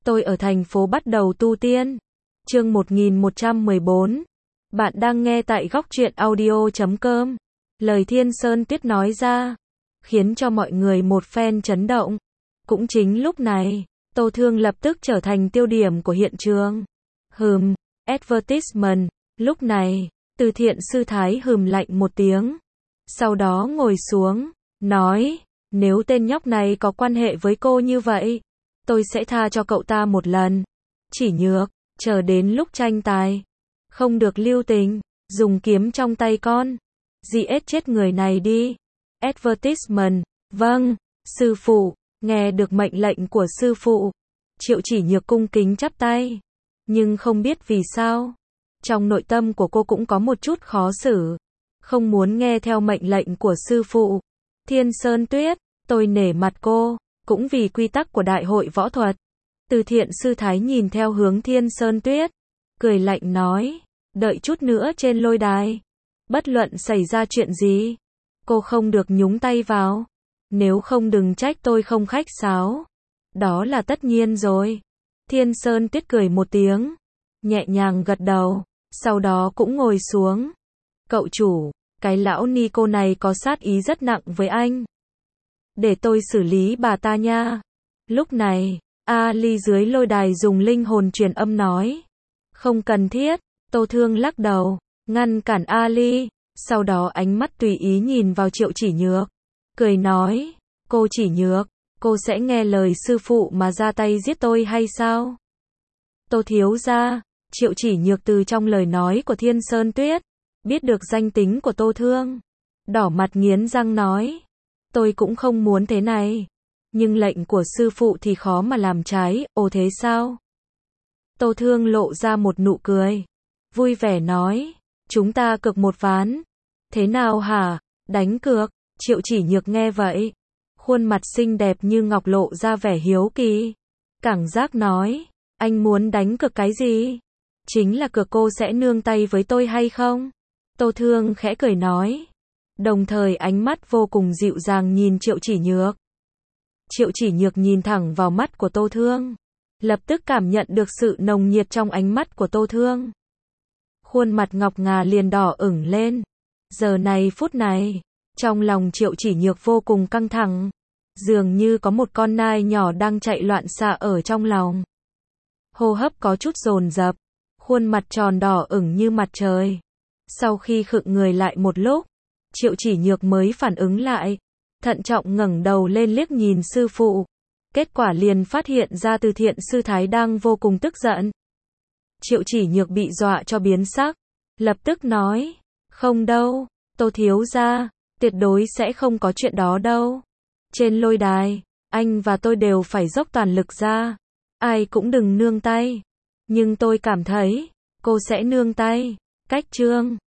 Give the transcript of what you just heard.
Tôi ở thành phố bắt đầu tu tiên. Chương 1114. Bạn đang nghe tại góc truyện audio.com. Lời Thiên Sơn Tuyết nói ra, khiến cho mọi người một phen chấn động. Cũng chính lúc này, Tô Thương lập tức trở thành tiêu điểm của hiện trường. Advertisement. Lúc này, Từ Thiện Sư Thái lạnh một tiếng. Sau đó ngồi xuống, nói, nếu tên nhóc này có quan hệ với cô như vậy, tôi sẽ tha cho cậu ta một lần. Chỉ nhược, chờ đến lúc tranh tài, không được lưu tình, dùng kiếm trong tay con, giết chết người này đi. Advertisement. Vâng, sư phụ. Nghe được mệnh lệnh của sư phụ, Triệu Chỉ Nhược cung kính chắp tay. Nhưng không biết vì sao, trong nội tâm của cô cũng có một chút khó xử, không muốn nghe theo mệnh lệnh của sư phụ. Thiên Sơn Tuyết, tôi nể mặt cô, cũng vì quy tắc của đại hội võ thuật. Từ Thiện Sư Thái nhìn theo hướng Thiên Sơn Tuyết, cười lạnh nói, đợi chút nữa trên lôi đài, bất luận xảy ra chuyện gì, cô không được nhúng tay vào, nếu không đừng trách tôi không khách sáo. Đó là tất nhiên rồi. Thiên Sơn Tuyết cười một tiếng, nhẹ nhàng gật đầu, sau đó cũng ngồi xuống. Cậu chủ, cái lão ni cô này có sát ý rất nặng với anh. Để tôi xử lý bà ta nha. Lúc này, Ali dưới lôi đài dùng linh hồn truyền âm nói. Không cần thiết. Tô Thương lắc đầu, ngăn cản Ali. Sau đó ánh mắt tùy ý nhìn vào Triệu Chỉ Nhược, cười nói, cô Chỉ Nhược, cô sẽ nghe lời sư phụ mà ra tay giết tôi hay sao? Tô thiếu gia. Triệu Chỉ Nhược từ trong lời nói của Thiên Sơn Tuyết biết được danh tính của Tô Thương, đỏ mặt nghiến răng nói, tôi cũng không muốn thế này, nhưng lệnh của sư phụ thì khó mà làm trái. Ồ thế sao? Tô Thương lộ ra một nụ cười, vui vẻ nói, chúng ta cược một ván. Thế nào hả? Đánh cược? Triệu Chỉ Nhược nghe vậy, khuôn mặt xinh đẹp như ngọc lộ ra vẻ hiếu kỳ. Cảm giác nói, anh muốn đánh cược cái gì? Chính là cược cô sẽ nương tay với tôi hay không? Tô Thương khẽ cười nói, đồng thời ánh mắt vô cùng dịu dàng nhìn Triệu Chỉ Nhược. Triệu Chỉ Nhược nhìn thẳng vào mắt của Tô Thương, lập tức cảm nhận được sự nồng nhiệt trong ánh mắt của Tô Thương. Khuôn mặt ngọc ngà liền đỏ ửng lên. Giờ này phút này, trong lòng Triệu Chỉ Nhược vô cùng căng thẳng, dường như có một con nai nhỏ đang chạy loạn xạ ở trong lòng. Hô hấp có chút dồn dập, khuôn mặt tròn đỏ ửng như mặt trời. Sau khi khựng người lại một lúc, Triệu Chỉ Nhược mới phản ứng lại, thận trọng ngẩng đầu lên liếc nhìn sư phụ. Kết quả liền phát hiện ra Từ Thiện Sư Thái đang vô cùng tức giận. Triệu Chỉ Nhược bị dọa cho biến sắc, lập tức nói, không đâu, Tô thiếu gia, tuyệt đối sẽ không có chuyện đó đâu. Trên lôi đài, anh và tôi đều phải dốc toàn lực ra, ai cũng đừng nương tay. Nhưng tôi cảm thấy, cô sẽ nương tay. Cách chương